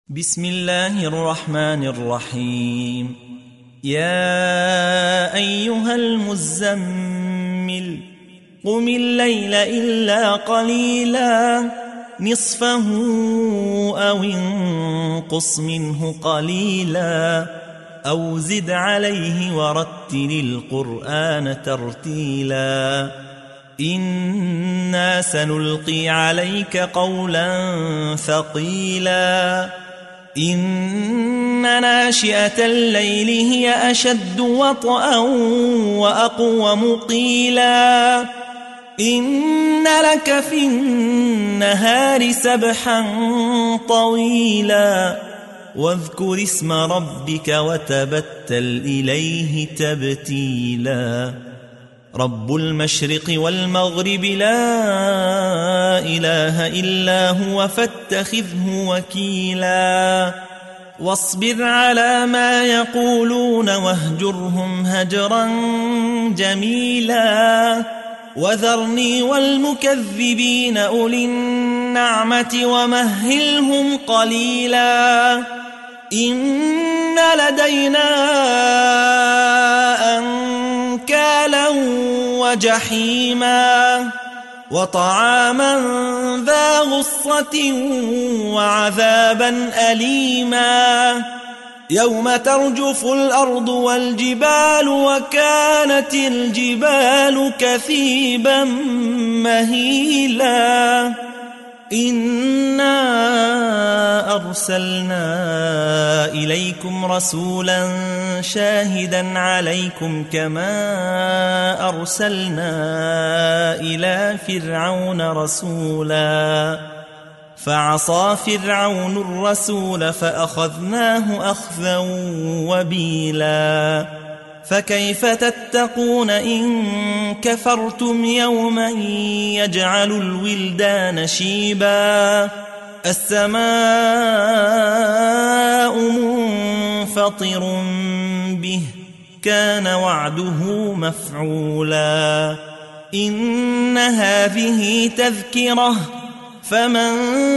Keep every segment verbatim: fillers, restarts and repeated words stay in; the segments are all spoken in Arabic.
بسم الله الرحمن الرحيم. يا أيها المزمل قم الليل إلا قليلا نصفه أو انقص منه قليلا أو زد عليه ورتل القرآن ترتيلا إنا سنلقي عليك قولا ثقيلا إن ناشئة الليل هي أشد وطئا وأقوم قيلا إن لك في النهار سبحا طويلا واذكر اسم ربك وتبتل إليه تبتيلا رب المشرق والمغرب لا إله إلا هو فاتخذه وكيلا واصبر على ما يقولون واهجرهم هجرا جميلا وذرني والمكذبين أولي النعمة ومهلهم قليلا إن لدينا أنكالا وجحيما وطعاما ذا غصة وعذابا أليما يوم ترجف الأرض والجبال وكانت الجبال كثيبا مهيلا إنا أرسلنا إليكم رسولا شاهدا عليكم كما أرسلنا إلى فرعون رسولا فعصى فرعون الرسول فأخذناه أخذا وبيلا فكيف تتقون إن كفرتم يوما يجعل الولدان شيبا السماء منفطر به كان وعده مفعولا إن هذه تذكرة فمن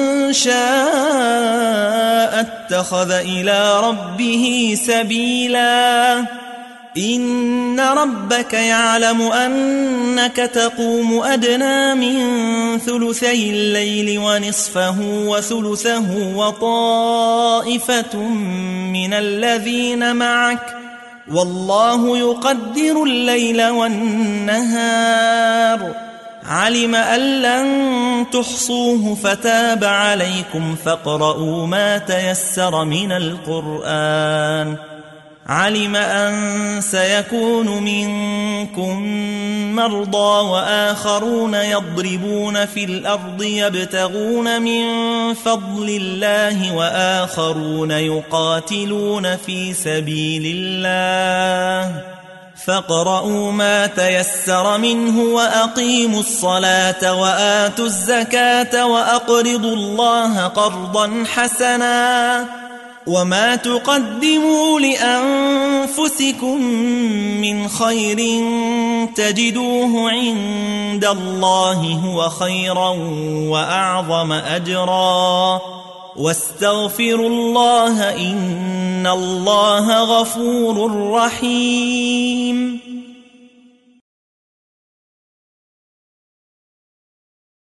شاء اتخذ إلى ربه سبيلا إن ربك يعلم أنك تقوم أدنى من ثلثي الليل ونصفه وثلثه وطائفة من الذين معك والله يقدر الليل والنهار علم أن لن تحصوه فتاب عليكم فاقرؤوا ما تيسر من القرآن علم أن سيكون منكم مرضى وآخرون يضربون في الأرض يبتغون من فضل الله وآخرون يقاتلون في سبيل الله فاقرؤوا ما تيسر منه وأقيموا الصلاة وآتوا الزكاة وأقرضوا الله قرضا حسنا وما تقدموا لأنفسكم من خير تجدوه عند الله هو خيرا وأعظم أجرا واستغفروا الله إن الله غفور رحيم.